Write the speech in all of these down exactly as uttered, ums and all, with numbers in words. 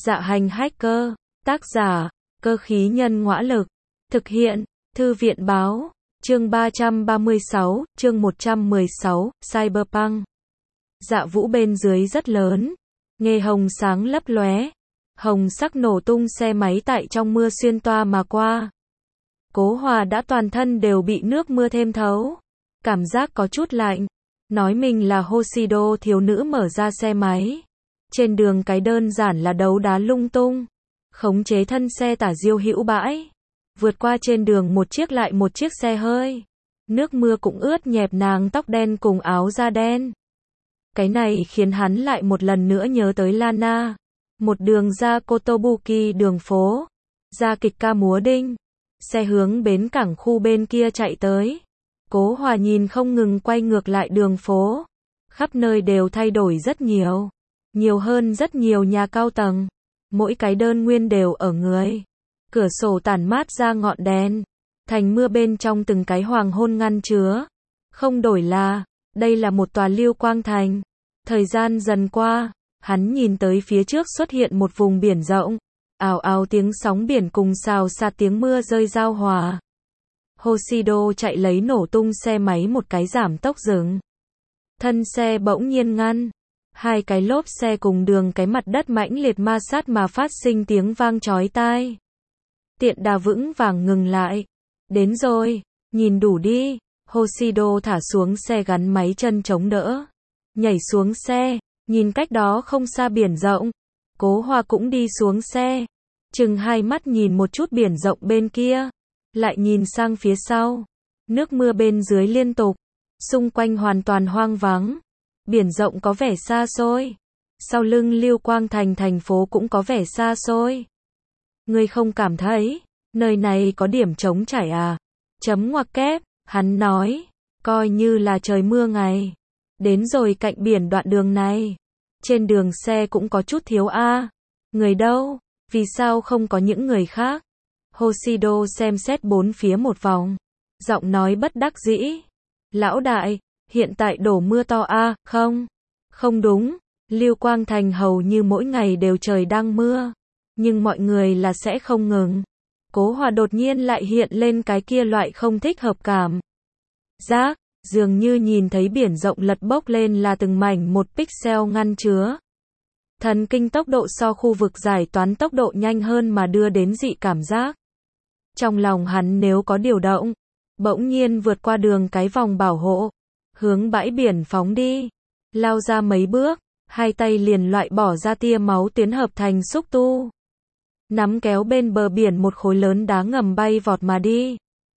Dạ hành hacker, tác giả, cơ khí nhân ngõa lực, thực hiện, thư viện báo, chương ba trăm ba mươi sáu, chương một trăm mười sáu, Cyberpunk. Dạ vũ bên dưới rất lớn, nghề hồng sáng lấp lóe, hồng sắc nổ tung xe máy tại trong mưa xuyên toa mà qua. Cố Hòa đã toàn thân đều bị nước mưa thêm thấu, cảm giác có chút lạnh, nói mình là Hoshido thiếu nữ mở ra xe máy. Trên đường cái đơn giản là đấu đá lung tung, khống chế thân xe tả diêu hữu bãi, vượt qua trên đường một chiếc lại một chiếc xe hơi. Nước mưa cũng ướt nhẹp nàng tóc đen cùng áo da đen. Cái này khiến hắn lại một lần nữa nhớ tới Lana. Một đường ra Kotobuki đường phố, ra kịch ca múa đinh, xe hướng bến cảng khu bên kia chạy tới. Cố Hòa nhìn không ngừng quay ngược lại đường phố, khắp nơi đều thay đổi rất nhiều, nhiều hơn rất nhiều nhà cao tầng, mỗi cái đơn nguyên đều ở người. Cửa sổ tản mát ra ngọn đèn, thành mưa bên trong từng cái hoàng hôn ngăn chứa. Không đổi là, đây là một tòa lưu quang thành. Thời gian dần qua, hắn nhìn tới phía trước xuất hiện một vùng biển rộng, ào ào tiếng sóng biển cùng xào xạc tiếng mưa rơi giao hòa. Hoshido chạy lấy nổ tung xe máy một cái giảm tốc dừng. Thân xe bỗng nhiên ngăn, hai cái lốp xe cùng đường cái mặt đất mãnh liệt ma sát mà phát sinh tiếng vang chói tai. Tiện đà vững vàng ngừng lại. Đến rồi, nhìn đủ đi. Hoshido thả xuống xe gắn máy chân chống đỡ, nhảy xuống xe, nhìn cách đó không xa biển rộng. Cố Hòa cũng đi xuống xe, chừng hai mắt nhìn một chút biển rộng bên kia, lại nhìn sang phía sau. Nước mưa bên dưới liên tục, xung quanh hoàn toàn hoang vắng. Biển rộng có vẻ xa xôi, sau lưng Lưu Quang Thành thành phố cũng có vẻ xa xôi. Ngươi không cảm thấy nơi này có điểm trống trải à? Chấm ngoặc kép, hắn nói, coi như là trời mưa ngày. Đến rồi cạnh biển đoạn đường này, trên đường xe cũng có chút thiếu a. Người đâu? Vì sao không có những người khác? Hoshido xem xét bốn phía một vòng, giọng nói bất đắc dĩ. Lão đại, hiện tại đổ mưa to a, không? Không đúng, Lưu Quang Thành hầu như mỗi ngày đều trời đang mưa, nhưng mọi người là sẽ không ngừng. Cố Hòa đột nhiên lại hiện lên cái kia loại không thích hợp cảm giác, dường như nhìn thấy biển rộng lật bốc lên là từng mảnh một pixel ngăn chứa. Thần kinh tốc độ so khu vực giải toán tốc độ nhanh hơn mà đưa đến dị cảm giác. Trong lòng hắn nếu có điều động, bỗng nhiên vượt qua đường cái vòng bảo hộ, hướng bãi biển phóng đi, lao ra mấy bước, hai tay liền loại bỏ ra tia máu tuyến hợp thành xúc tu. Nắm kéo bên bờ biển một khối lớn đá ngầm bay vọt mà đi.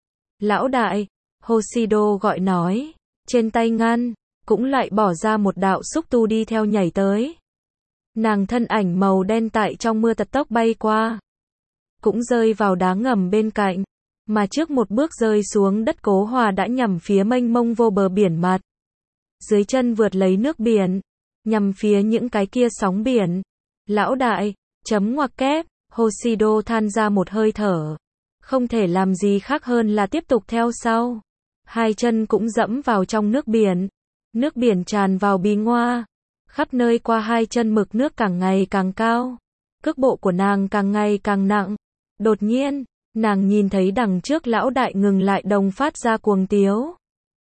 Lão đại, Hoshido gọi nói, trên tay ngăn, cũng lại bỏ ra một đạo xúc tu đi theo nhảy tới. Nàng thân ảnh màu đen tại trong mưa tật tốc bay qua, cũng rơi vào đá ngầm bên cạnh, mà trước một bước rơi xuống đất Cố Hòa đã nhằm phía mênh mông vô bờ biển mặt. Dưới chân vượt lấy nước biển, nhằm phía những cái kia sóng biển. Lão đại, chấm ngoặc kép, Hoshido than ra một hơi thở. Không thể làm gì khác hơn là tiếp tục theo sau. Hai chân cũng dẫm vào trong nước biển. Nước biển tràn vào bì ngoa. Khắp nơi qua hai chân mực nước càng ngày càng cao. Cước bộ của nàng càng ngày càng nặng. Đột nhiên, nàng nhìn thấy đằng trước lão đại ngừng lại đồng phát ra cuồng tiếu.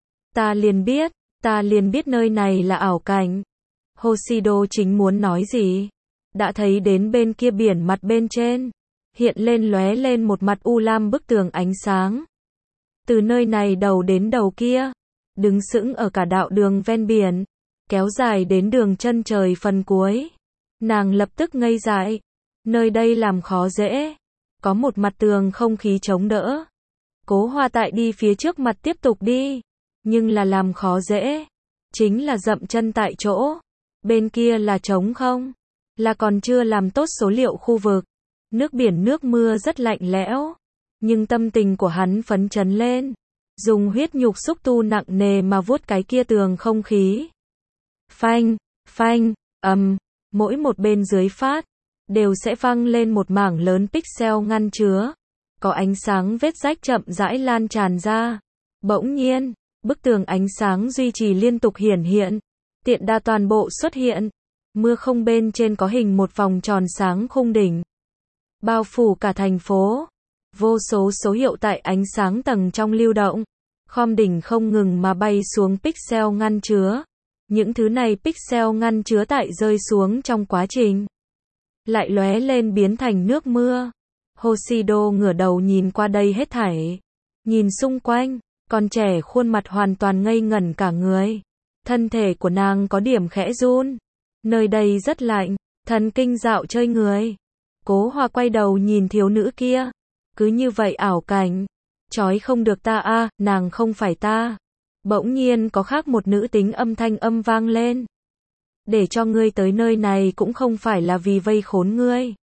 Ta liền biết, ta liền biết nơi này là ảo cảnh. Hoshido chính muốn nói gì, đã thấy đến bên kia biển mặt bên trên, hiện lên lóe lên một mặt u lam bức tường ánh sáng. Từ nơi này đầu đến đầu kia, đứng sững ở cả đạo đường ven biển, kéo dài đến đường chân trời phần cuối. Nàng lập tức ngây dại, nơi đây làm khó dễ, có một mặt tường không khí chống đỡ. Cố Hòa tại đi phía trước mặt tiếp tục đi, nhưng là làm khó dễ, chính là dậm chân tại chỗ. Bên kia là trống không, là còn chưa làm tốt số liệu khu vực. Nước biển nước mưa rất lạnh lẽo, nhưng tâm tình của hắn phấn chấn lên, dùng huyết nhục xúc tu nặng nề mà vuốt cái kia tường không khí. Phanh, phanh, ầm, mỗi một bên dưới phát, đều sẽ văng lên một mảng lớn pixel ngăn chứa. Có ánh sáng vết rách chậm rãi lan tràn ra. Bỗng nhiên, bức tường ánh sáng duy trì liên tục hiển hiện. Tiện đa toàn bộ xuất hiện. Mưa không bên trên có hình một vòng tròn sáng khung đỉnh. Bao phủ cả thành phố. Vô số số hiệu tại ánh sáng tầng trong lưu động. Khom đỉnh không ngừng mà bay xuống pixel ngăn chứa. Những thứ này pixel ngăn chứa tại rơi xuống trong quá trình. Lại lóe lên biến thành nước mưa. Hoshido ngửa đầu nhìn qua đây hết thảy. Nhìn xung quanh, con trẻ khuôn mặt hoàn toàn ngây ngẩn cả người. Thân thể của nàng có điểm khẽ run. Nơi đây rất lạnh, thần kinh dạo chơi người. Cố Hòa quay đầu nhìn thiếu nữ kia. Cứ như vậy ảo cảnh. Chói không được ta a, à, nàng không phải ta. Bỗng nhiên có khác một nữ tính âm thanh âm vang lên. Để cho ngươi tới nơi này cũng không phải là vì vây khốn ngươi.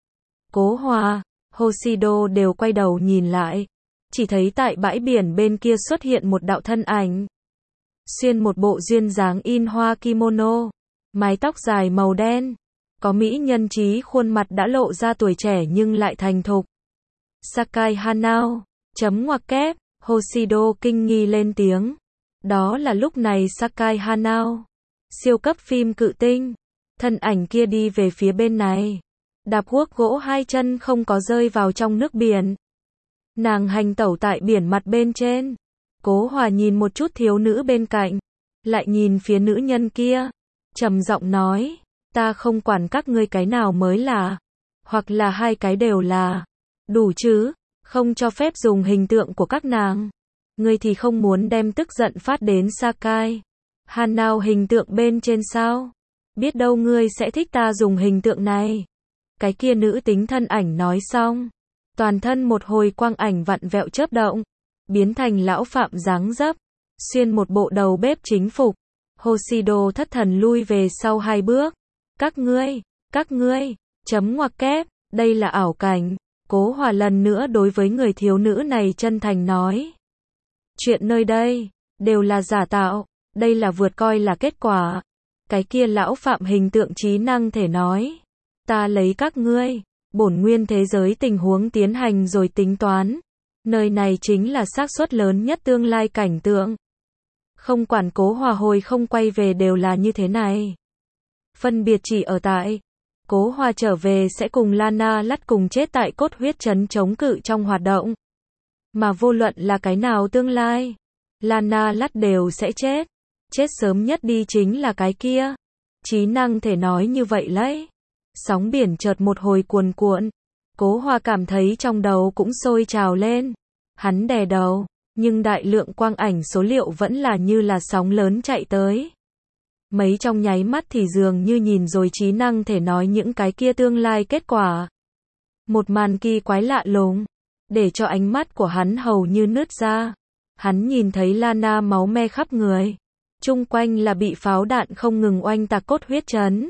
Cố Hòa, Hoshido đều quay đầu nhìn lại. Chỉ thấy tại bãi biển bên kia xuất hiện một đạo thân ảnh. Xuyên một bộ duyên dáng in hoa kimono. Mái tóc dài màu đen. Có mỹ nhân trí khuôn mặt đã lộ ra tuổi trẻ nhưng lại thành thục. Sakai Hanao. Chấm ngoặc kép. Hoshido kinh nghi lên tiếng. Đó là lúc này Sakai Hanao. Siêu cấp phim cự tinh. Thân ảnh kia đi về phía bên này. Đạp guốc gỗ hai chân không có rơi vào trong nước biển. Nàng hành tẩu tại biển mặt bên trên. Cố Hòa nhìn một chút thiếu nữ bên cạnh. Lại nhìn phía nữ nhân kia. Trầm giọng nói. Ta không quản các ngươi cái nào mới là. Hoặc là hai cái đều là. Đủ chứ. Không cho phép dùng hình tượng của các nàng. Ngươi thì không muốn đem tức giận phát đến Sakai Hanao hình tượng bên trên sao? Biết đâu ngươi sẽ thích ta dùng hình tượng này. Cái kia nữ tính thân ảnh nói xong. Toàn thân một hồi quang ảnh vặn vẹo chớp động. Biến thành lão phạm dáng dấp. Xuyên một bộ đầu bếp chính phục. Hoshido thất thần lui về sau hai bước. Các ngươi, các ngươi, chấm ngoặc kép, đây là ảo cảnh. Cố Hòa lần nữa đối với người thiếu nữ này chân thành nói. Chuyện nơi đây, đều là giả tạo, đây là vượt coi là kết quả. Cái kia lão phạm hình tượng trí năng thể nói. Ta lấy các ngươi, bổn nguyên thế giới tình huống tiến hành rồi tính toán. Nơi này chính là xác suất lớn nhất tương lai cảnh tượng. Không quản Cố Hòa hồi không quay về đều là như thế này. Phân biệt chỉ ở tại. Cố Hòa trở về sẽ cùng Lana Lắt cùng chết tại cốt huyết trấn chống cự trong hoạt động. Mà vô luận là cái nào tương lai, Lana Lắt đều sẽ chết. Chết sớm nhất đi chính là cái kia. Trí năng thể nói như vậy lấy. Sóng biển chợt một hồi cuồn cuộn. Cố Hòa cảm thấy trong đầu cũng sôi trào lên. Hắn đè đầu, nhưng đại lượng quang ảnh số liệu vẫn là như là sóng lớn chạy tới. Mấy trong nháy mắt thì dường như nhìn rồi trí năng thể nói những cái kia tương lai kết quả. Một màn kỳ quái lạ lùng, để cho ánh mắt của hắn hầu như nứt ra. Hắn nhìn thấy Lana máu me khắp người. Chung quanh là bị pháo đạn không ngừng oanh tạc cốt huyết trấn.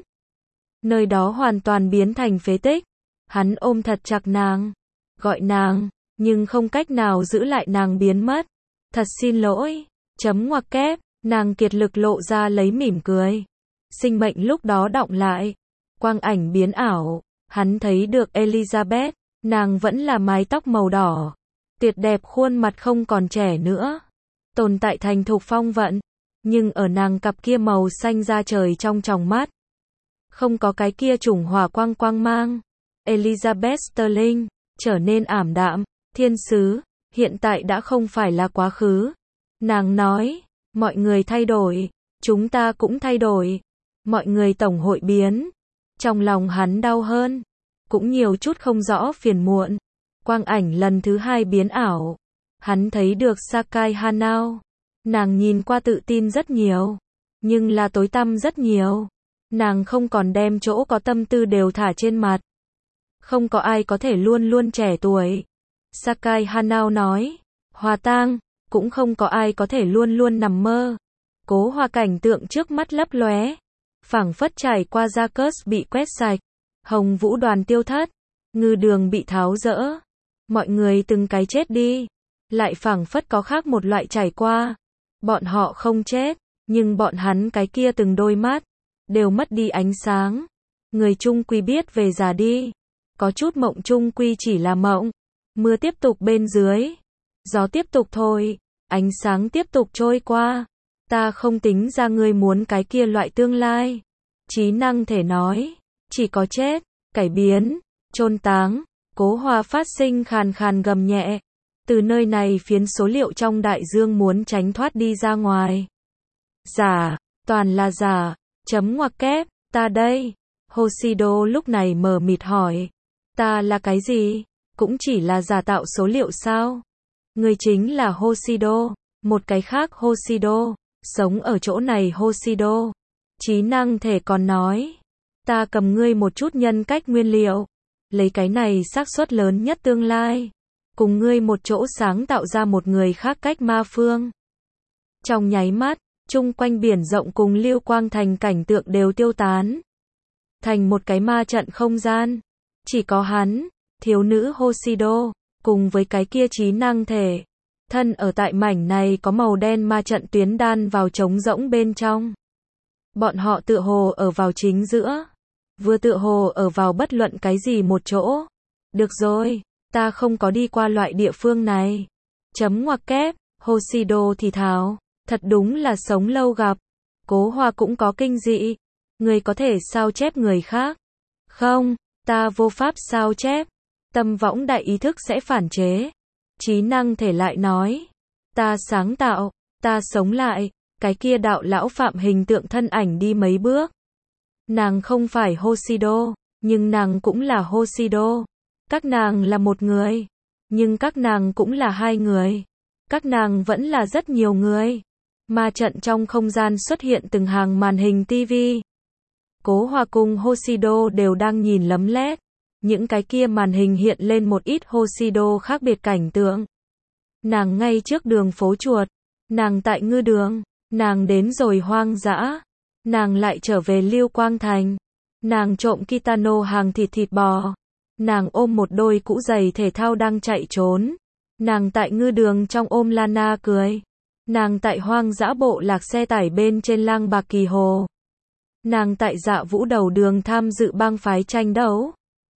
Nơi đó hoàn toàn biến thành phế tích. Hắn ôm thật chặt nàng, gọi nàng, nhưng không cách nào giữ lại nàng biến mất. Thật xin lỗi, chấm ngoặc kép, nàng kiệt lực lộ ra lấy mỉm cười. Sinh mệnh lúc đó đọng lại. Quang ảnh biến ảo, hắn thấy được Elizabeth, nàng vẫn là mái tóc màu đỏ. Tuyệt đẹp khuôn mặt không còn trẻ nữa. Tồn tại thành thục phong vận. Nhưng ở nàng cặp kia màu xanh da trời trong tròng mắt. Không có cái kia chủng hỏa quang quang mang. Elizabeth Sterling, trở nên ảm đạm, thiên sứ, hiện tại đã không phải là quá khứ. Nàng nói, mọi người thay đổi, chúng ta cũng thay đổi. Mọi người tổng hội biến. Trong lòng hắn đau hơn. Cũng nhiều chút không rõ phiền muộn. Quang ảnh lần thứ hai biến ảo. Hắn thấy được Sakai Hanao. Nàng nhìn qua tự tin rất nhiều. Nhưng là tối tăm rất nhiều. Nàng không còn đem chỗ có tâm tư đều thả trên mặt. Không có ai có thể luôn luôn trẻ tuổi. Sakai Hanao nói. Hòa tang, cũng không có ai có thể luôn luôn nằm mơ. Cố Hòa cảnh tượng trước mắt lấp lóe. Phảng phất trải qua gia cớt bị quét sạch. Hồng vũ đoàn tiêu thất. Ngư đường bị tháo dỡ. Mọi người từng cái chết đi. Lại phảng phất có khác một loại trải qua. Bọn họ không chết. Nhưng bọn hắn cái kia từng đôi mắt. Đều mất đi ánh sáng. Người chung quy biết về già đi. Có chút mộng chung quy chỉ là mộng. Mưa tiếp tục bên dưới. Gió tiếp tục thôi. Ánh sáng tiếp tục trôi qua. Ta không tính ra ngươi muốn cái kia loại tương lai. Trí năng thể nói, chỉ có chết, cải biến, chôn táng. Cố Hòa phát sinh khàn khàn gầm nhẹ. Từ nơi này phiến số liệu trong đại dương muốn tránh thoát đi ra ngoài. Giả, toàn là giả, chấm ngoặc kép, ta đây. Hoshido lúc này mờ mịt hỏi. Ta là cái gì? Cũng chỉ là giả tạo số liệu sao? Người chính là Hoshido, một cái khác Hoshido, sống ở chỗ này Hoshido. Trí năng thể còn nói. Ta cầm ngươi một chút nhân cách nguyên liệu. Lấy cái này xác suất lớn nhất tương lai. Cùng ngươi một chỗ sáng tạo ra một người khác cách ma phương. Trong nháy mắt, chung quanh biển rộng cùng Lưu Quang Thành cảnh tượng đều tiêu tán. Thành một cái ma trận không gian. Chỉ có hắn, thiếu nữ Hoshido, cùng với cái kia trí năng thể. Thân ở tại mảnh này có màu đen ma trận tuyến đan vào trống rỗng bên trong. Bọn họ tựa hồ ở vào chính giữa. Vừa tựa hồ ở vào bất luận cái gì một chỗ. Được rồi, ta không có đi qua loại địa phương này. Chấm ngoặc kép, Hoshido thì thào. Thật đúng là sống lâu gặp. Cố Hòa cũng có kinh dị. Người có thể sao chép người khác. Không, ta vô pháp sao chép. Tâm võng đại ý thức sẽ phản chế. Trí năng thể lại nói. Ta sáng tạo, ta sống lại. Cái kia đạo lão phạm hình tượng thân ảnh đi mấy bước. Nàng không phải Hoshido, nhưng nàng cũng là Hoshido. Các nàng là một người, nhưng các nàng cũng là hai người. Các nàng vẫn là rất nhiều người. Ma trận trong không gian xuất hiện từng hàng màn hình ti vi. Cố Hòa cùng Hoshido đều đang nhìn lấm lét. Những cái kia màn hình hiện lên một ít Hoshido khác biệt cảnh tượng. Nàng ngay trước đường phố chuột. Nàng tại ngư đường. Nàng đến rồi hoang dã. Nàng lại trở về Lưu Quang Thành. Nàng trộm Kitano hàng thịt thịt bò. Nàng ôm một đôi cũ giày thể thao đang chạy trốn. Nàng tại ngư đường trong ôm Lana cười. Nàng tại hoang dã bộ lạc xe tải bên trên lang bạc kỳ hồ. Nàng tại Dạ Vũ đầu đường tham dự bang phái tranh đấu.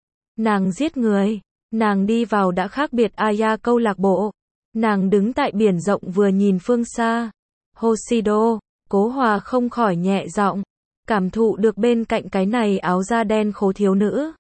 Nàng giết người. Nàng đi vào đã khác biệt Aya câu lạc bộ. Nàng đứng tại biển rộng vừa nhìn phương xa. Hoshido, Cố Hòa không khỏi nhẹ giọng, cảm thụ được bên cạnh cái này áo da đen khố thiếu nữ.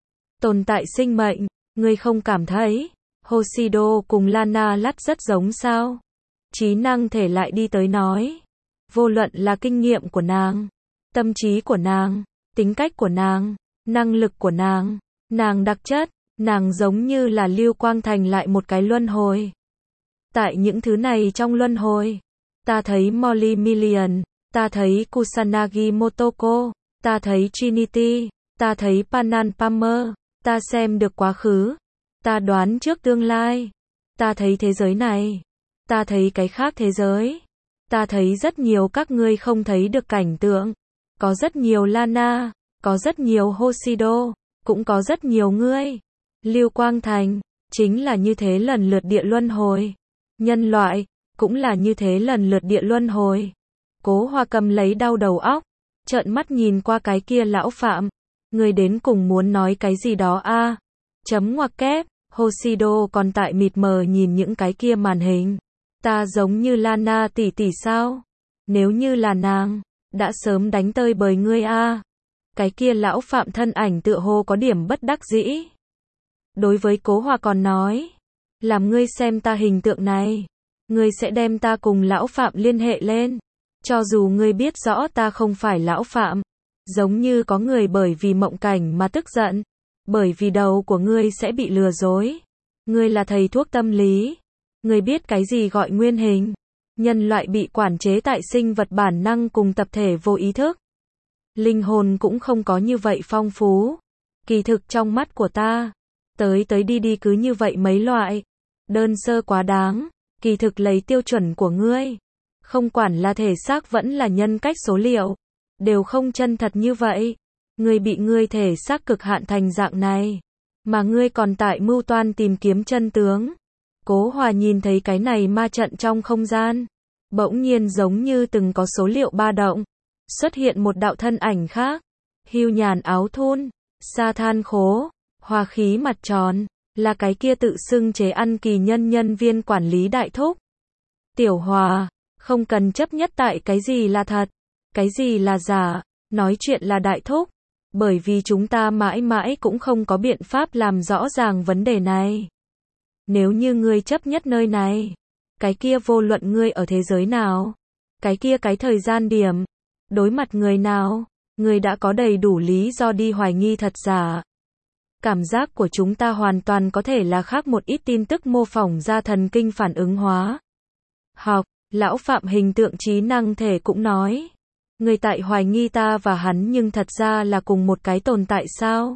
Tồn tại sinh mệnh, ngươi không cảm thấy Hoshido cùng Lana lắt rất giống sao? Trí năng thể lại đi tới nói. Vô luận là kinh nghiệm của nàng, tâm trí của nàng, tính cách của nàng, năng lực của nàng, nàng đặc chất, nàng giống như là Lưu Quang Thành lại một cái luân hồi. Tại những thứ này trong luân hồi, ta thấy Molly Million, ta thấy Kusanagi Motoko, ta thấy Trinity, ta thấy Panan Palmer, ta xem được quá khứ, ta đoán trước tương lai, ta thấy thế giới này, ta thấy cái khác thế giới, ta thấy rất nhiều các ngươi không thấy được cảnh tượng, có rất nhiều Lana, có rất nhiều Hoshido, cũng có rất nhiều ngươi. Lưu Quang Thành, chính là như thế lần lượt địa luân hồi. Nhân loại, cũng là như thế lần lượt địa luân hồi. Cố Hòa cầm lấy đau đầu óc, trợn mắt nhìn qua cái kia lão phạm. Người đến cùng muốn nói cái gì đó a? À? Chấm ngoặc kép, Hoshido còn tại mịt mờ nhìn những cái kia màn hình. Ta giống như Lana tỷ tỷ sao? Nếu như là nàng, đã sớm đánh tơi bời ngươi a. À? Cái kia lão phạm thân ảnh tựa hồ có điểm bất đắc dĩ. Đối với Cố Hòa còn nói, làm ngươi xem ta hình tượng này, ngươi sẽ đem ta cùng lão phạm liên hệ lên. Cho dù ngươi biết rõ ta không phải lão phạm, giống như có người bởi vì mộng cảnh mà tức giận, bởi vì đầu của ngươi sẽ bị lừa dối. Ngươi là thầy thuốc tâm lý, ngươi biết cái gì gọi nguyên hình. Nhân loại bị quản chế tại sinh vật bản năng cùng tập thể vô ý thức. Linh hồn cũng không có như vậy phong phú. Kỳ thực trong mắt của ta, tới tới đi đi cứ như vậy mấy loại. Đơn sơ quá đáng, kỳ thực lấy tiêu chuẩn của ngươi. Không quản là thể xác vẫn là nhân cách số liệu, đều không chân thật như vậy. Ngươi bị ngươi thể xác cực hạn thành dạng này, mà ngươi còn tại mưu toan tìm kiếm chân tướng. Cố Hòa nhìn thấy cái này ma trận trong không gian, bỗng nhiên giống như từng có số liệu ba động, xuất hiện một đạo thân ảnh khác. Hưu nhàn áo thun, sa than khố, hòa khí mặt tròn, là cái kia tự xưng chế ăn kỳ nhân nhân viên quản lý đại thúc. Tiểu Hòa, không cần chấp nhất tại cái gì là thật, cái gì là giả, Nói chuyện là đại thúc. Bởi vì chúng ta mãi mãi cũng không có biện pháp làm rõ ràng vấn đề này. Nếu như ngươi chấp nhất nơi này, cái kia vô luận ngươi ở thế giới nào, cái kia cái thời gian điểm, đối mặt người nào, ngươi đã có đầy đủ lý do đi hoài nghi thật giả. Cảm giác của chúng ta hoàn toàn có thể là khác một ít tin tức mô phỏng ra thần kinh phản ứng hóa. Học, lão Phạm hình tượng trí năng thể cũng nói. Người tại hoài nghi ta và hắn nhưng thật ra là cùng một cái tồn tại sao?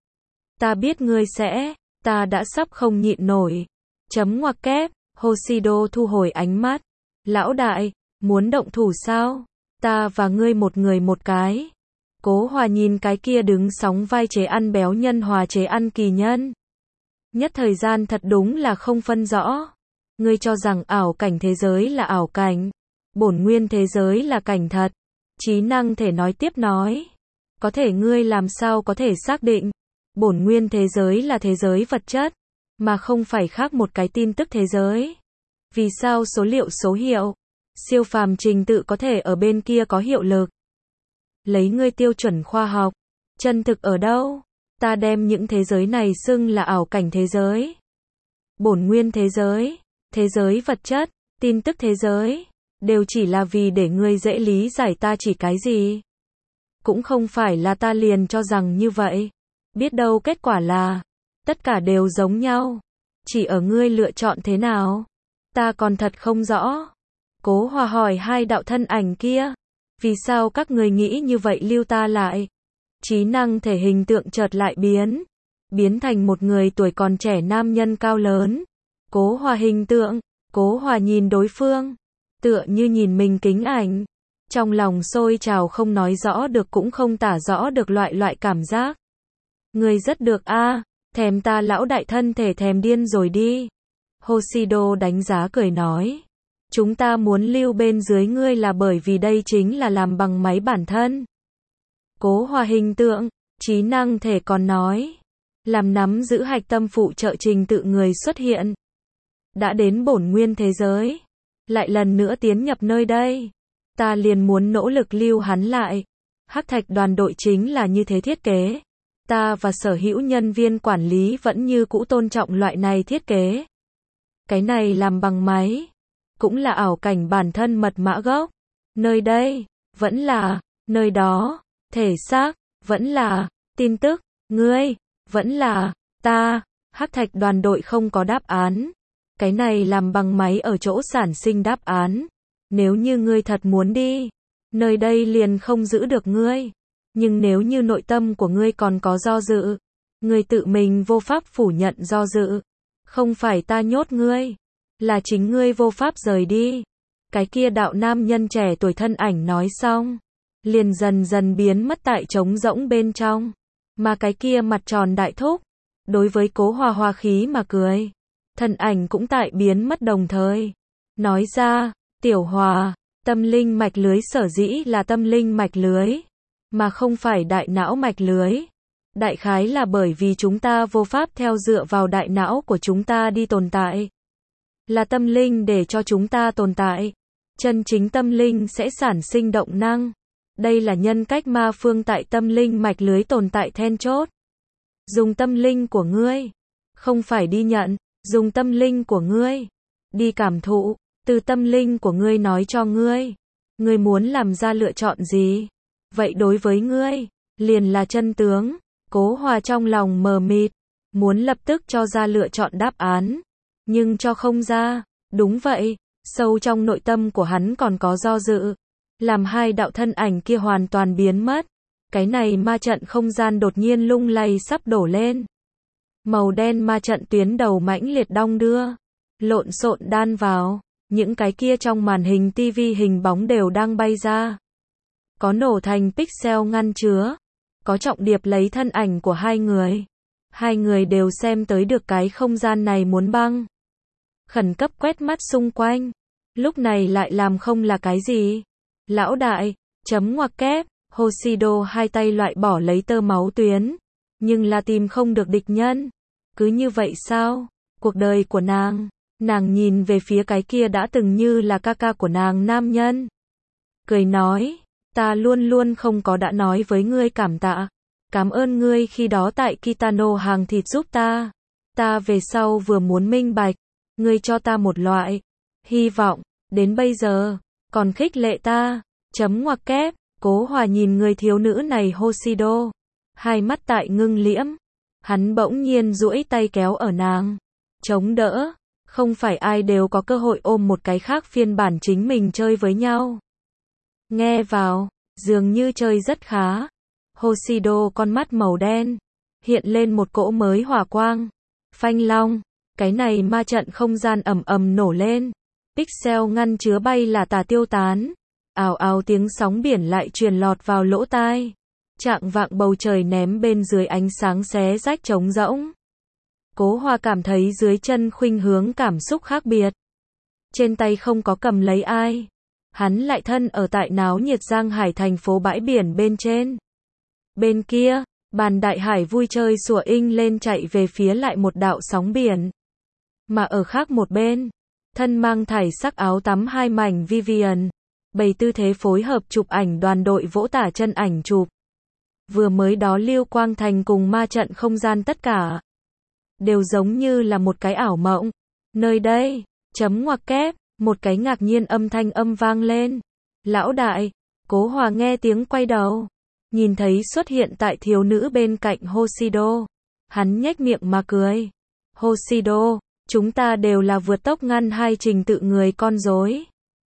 Ta biết ngươi sẽ, ta đã sắp không nhịn nổi. Chấm ngoặc kép, Hoshido thu hồi ánh mắt. Lão đại, muốn động thủ sao? Ta và ngươi một người một cái. Cố Hòa nhìn cái kia đứng sóng vai chế ăn béo nhân hòa chế ăn kỳ nhân. Nhất thời gian thật đúng là không phân rõ. Ngươi cho rằng ảo cảnh thế giới là ảo cảnh, bổn nguyên thế giới là cảnh thật. Trí năng thể nói tiếp nói. Có thể ngươi làm sao có thể xác định, bổn nguyên thế giới là thế giới vật chất, mà không phải khác một cái tin tức thế giới. Vì sao số liệu số hiệu, siêu phàm trình tự có thể ở bên kia có hiệu lực? Lấy ngươi tiêu chuẩn khoa học, chân thực ở đâu? Ta đem những thế giới này xưng là ảo cảnh thế giới, bổn nguyên thế giới, thế giới vật chất, tin tức thế giới, đều chỉ là vì để ngươi dễ lý giải ta chỉ cái gì. Cũng không phải là ta liền cho rằng như vậy. Biết đâu kết quả là, tất cả đều giống nhau. Chỉ ở ngươi lựa chọn thế nào. Ta còn thật không rõ. Cố Hòa hỏi hai đạo thân ảnh kia. Vì sao các người nghĩ như vậy lưu ta lại? Trí năng thể hình tượng chợt lại biến. Biến thành một người tuổi còn trẻ nam nhân cao lớn. Cố Hòa hình tượng. Cố Hòa nhìn đối phương. Tựa như nhìn mình kính ảnh. Trong lòng sôi trào không nói rõ được cũng không tả rõ được loại loại cảm giác. Người rất được a, à, thèm ta lão đại thân thể thèm điên rồi đi. Hoshido đánh giá cười nói. Chúng ta muốn lưu bên dưới ngươi là bởi vì đây chính là làm bằng máy bản thân. Cố Hòa hình tượng, trí năng thể còn nói. Làm nắm giữ hạch tâm phụ trợ trình tự người xuất hiện. Đã đến bổn nguyên thế giới. Lại lần nữa tiến nhập nơi đây. Ta liền muốn nỗ lực lưu hắn lại. Hắc thạch đoàn đội chính là như thế thiết kế. Ta và sở hữu nhân viên quản lý vẫn như cũ tôn trọng loại này thiết kế. Cái này làm bằng máy. Cũng là ảo cảnh bản thân mật mã gốc. Nơi đây, vẫn là, nơi đó, thể xác, vẫn là, tin tức, ngươi, vẫn là, ta. Hắc thạch đoàn đội không có đáp án. Cái này làm bằng máy ở chỗ sản sinh đáp án. Nếu như ngươi thật muốn đi, nơi đây liền không giữ được ngươi. Nhưng nếu như nội tâm của ngươi còn có do dự, ngươi tự mình vô pháp phủ nhận do dự. Không phải ta nhốt ngươi, là chính ngươi vô pháp rời đi. Cái kia đạo nam nhân trẻ tuổi thân ảnh nói xong, liền dần dần biến mất tại trống rỗng bên trong. Mà cái kia mặt tròn đại thúc, đối với Cố Hòa hòa khí mà cười. Thân ảnh cũng tại biến mất đồng thời. Nói ra, Tiểu Hòa, tâm linh mạch lưới sở dĩ là tâm linh mạch lưới, mà không phải đại não mạch lưới. Đại khái là bởi vì chúng ta vô pháp theo dựa vào đại não của chúng ta đi tồn tại. Là tâm linh để cho chúng ta tồn tại. Chân chính tâm linh sẽ sản sinh động năng. Đây là nhân cách ma phương tại tâm linh mạch lưới tồn tại then chốt. Dùng tâm linh của ngươi, không phải đi nhận, dùng tâm linh của ngươi, đi cảm thụ. Từ tâm linh của ngươi nói cho ngươi, ngươi muốn làm ra lựa chọn gì? Vậy đối với ngươi, liền là chân tướng. Cố Hòa trong lòng mờ mịt, muốn lập tức cho ra lựa chọn đáp án, nhưng cho không ra. Đúng vậy, sâu trong nội tâm của hắn còn có do dự. Làm hai đạo thân ảnh kia hoàn toàn biến mất, cái này ma trận không gian đột nhiên lung lay sắp đổ lên. Màu đen ma trận tuyến đầu mãnh liệt đong đưa, lộn xộn đan vào. Những cái kia trong màn hình tivi hình bóng đều đang bay ra. Có nổ thành pixel ngăn chứa. Có trọng điệp lấy thân ảnh của hai người. Hai người đều xem tới được cái không gian này muốn băng. Khẩn cấp quét mắt xung quanh. Lúc này lại làm không là cái gì? Lão đại, chấm ngoặc kép, Hoshido hai tay loại bỏ lấy tơ máu tuyến. Nhưng là tìm không được địch nhân. Cứ như vậy sao? Cuộc đời của nàng. Nàng nhìn về phía cái kia đã từng như là ca ca của nàng nam nhân. Cười nói, Ta luôn luôn không có đã nói với ngươi cảm tạ. Cảm ơn ngươi khi đó tại Kitano hàng thịt giúp ta. Ta về sau vừa muốn minh bạch, ngươi cho ta một loại hy vọng, đến bây giờ, còn khích lệ ta. Chấm ngoặc kép, Cố Hòa nhìn người thiếu nữ này Hoshido. Hai mắt tại ngưng liễm. Hắn bỗng nhiên duỗi tay kéo ở nàng. Chống đỡ. Không phải ai đều có cơ hội ôm một cái khác phiên bản chính mình chơi với nhau. Nghe vào, dường như chơi rất khá. Hoshido con mắt màu đen. Hiện lên một cỗ mới hỏa quang. Phanh long. Cái này ma trận không gian ầm ầm nổ lên. Pixel ngăn chứa bay là tà tiêu tán. Ào ào tiếng sóng biển lại truyền lọt vào lỗ tai. Trạng vạng bầu trời ném bên dưới ánh sáng xé rách trống rỗng. Cố Hòa cảm thấy dưới chân khuynh hướng cảm xúc khác biệt. Trên tay không có cầm lấy ai. Hắn lại thân ở tại náo nhiệt Giang Hải thành phố bãi biển bên trên. Bên kia, bàn đại hải vui chơi sủa inh lên chạy về phía lại một đạo sóng biển. Mà ở khác một bên, thân mang thải sắc áo tắm hai mảnh Vivian, bày tư thế phối hợp chụp ảnh đoàn đội vỗ tả chân ảnh chụp. Vừa mới đó Lưu Quang Thành cùng ma trận không gian tất cả đều giống như là một cái ảo mộng. Nơi đây, chấm ngoặc kép, một cái ngạc nhiên âm thanh âm vang lên. Lão đại, Cố Hòa nghe tiếng quay đầu, nhìn thấy xuất hiện tại thiếu nữ bên cạnh Hoshido. Hắn nhếch miệng mà cười. Hoshido, chúng ta đều là vượt tốc ngăn hai trình tự người con rối.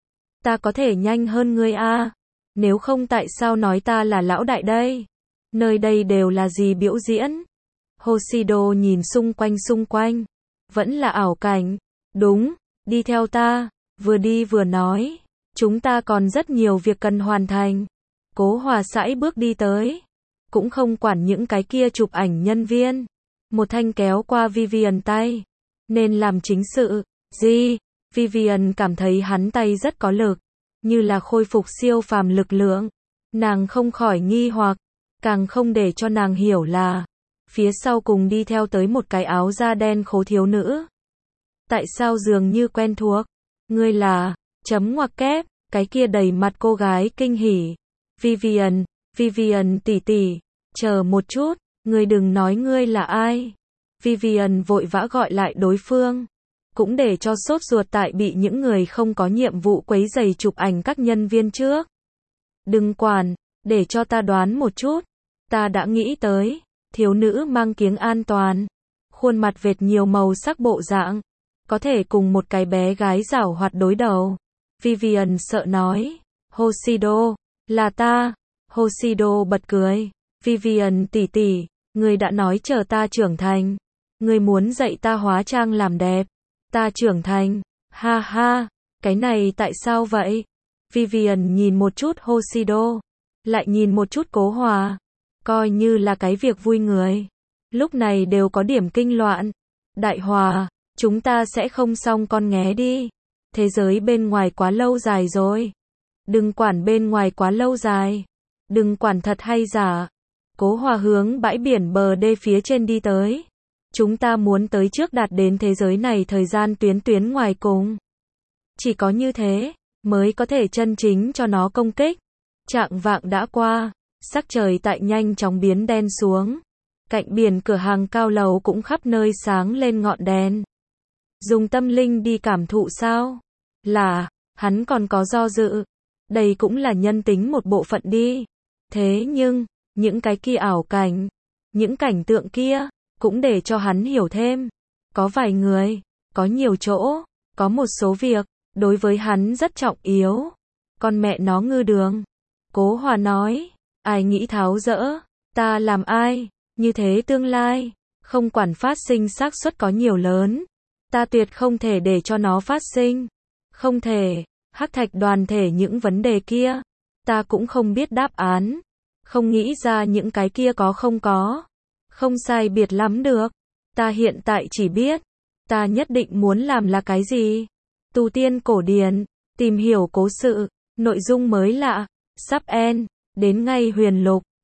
Ta có thể nhanh hơn ngươi a. Nếu không tại sao nói ta là lão đại đây? Nơi đây đều là gì biểu diễn? Hoshido nhìn xung quanh xung quanh. Vẫn là ảo cảnh. Đúng, đi theo ta. Vừa đi vừa nói. Chúng ta còn rất nhiều việc cần hoàn thành. Cố Hòa sải bước đi tới. Cũng không quản những cái kia chụp ảnh nhân viên. Một thanh kéo qua Vivian tay. Nên làm chính sự. Gì? Vivian cảm thấy hắn tay rất có lực. Như là khôi phục siêu phàm lực lượng. Nàng không khỏi nghi hoặc. Càng không để cho nàng hiểu là. Phía sau cùng đi theo tới một cái áo da đen khố thiếu nữ. Tại sao dường như quen thuộc? Ngươi là, chấm ngoặc kép, cái kia đầy mặt cô gái kinh hỉ. Vivian, Vivian tỷ tỷ, chờ một chút, ngươi đừng nói ngươi là ai. Vivian vội vã gọi lại đối phương. Cũng để cho sốt ruột tại bị những người không có nhiệm vụ quấy rầy chụp ảnh các nhân viên trước. Đừng quản, để cho ta đoán một chút. Ta đã nghĩ tới. Thiếu nữ mang kiếng an toàn. Khuôn mặt vệt nhiều màu sắc bộ dạng. Có thể cùng một cái bé gái giảo hoạt đối đầu. Vivian sợ nói. Hoshido, là ta. Hoshido bật cười. Vivian tỷ tỷ, ngươi đã nói chờ ta trưởng thành. Ngươi muốn dạy ta hóa trang làm đẹp. Ta trưởng thành. Ha ha, cái này tại sao vậy? Vivian nhìn một chút Hoshido. Lại nhìn một chút Cố Hòa. Coi như là cái việc vui người. Lúc này đều có điểm kinh loạn. Đại Hòa, chúng ta sẽ không xong con nghé đi. Thế giới bên ngoài quá lâu dài rồi. Đừng quản bên ngoài quá lâu dài. Đừng quản thật hay giả. Cố Hòa hướng bãi biển bờ đê phía trên đi tới. Chúng ta muốn tới trước đạt đến thế giới này thời gian tuyến tuyến ngoài cùng. Chỉ có như thế, mới có thể chân chính cho nó công kích. Trạng vạng đã qua. Sắc trời tại nhanh chóng biến đen xuống. Cạnh biển cửa hàng cao lầu cũng khắp nơi sáng lên ngọn đèn. Dùng tâm linh đi cảm thụ sao? Là, hắn còn có do dự. Đây cũng là nhân tính một bộ phận đi. Thế nhưng, những cái kia ảo cảnh, những cảnh tượng kia, cũng để cho hắn hiểu thêm. Có vài người, có nhiều chỗ, có một số việc, đối với hắn rất trọng yếu. Con mẹ nó ngư đường. Cố Hòa nói. Ai nghĩ tháo dỡ, ta làm ai, như thế tương lai, không quản phát sinh xác suất có nhiều lớn, ta tuyệt không thể để cho nó phát sinh, không thể, hắc thạch đoàn thể những vấn đề kia, ta cũng không biết đáp án, không nghĩ ra những cái kia có không có, không sai biệt lắm được, ta hiện tại chỉ biết, ta nhất định muốn làm là cái gì, tu tiên cổ điển, tìm hiểu cố sự, nội dung mới lạ, sắp end. Đến ngay huyền lục.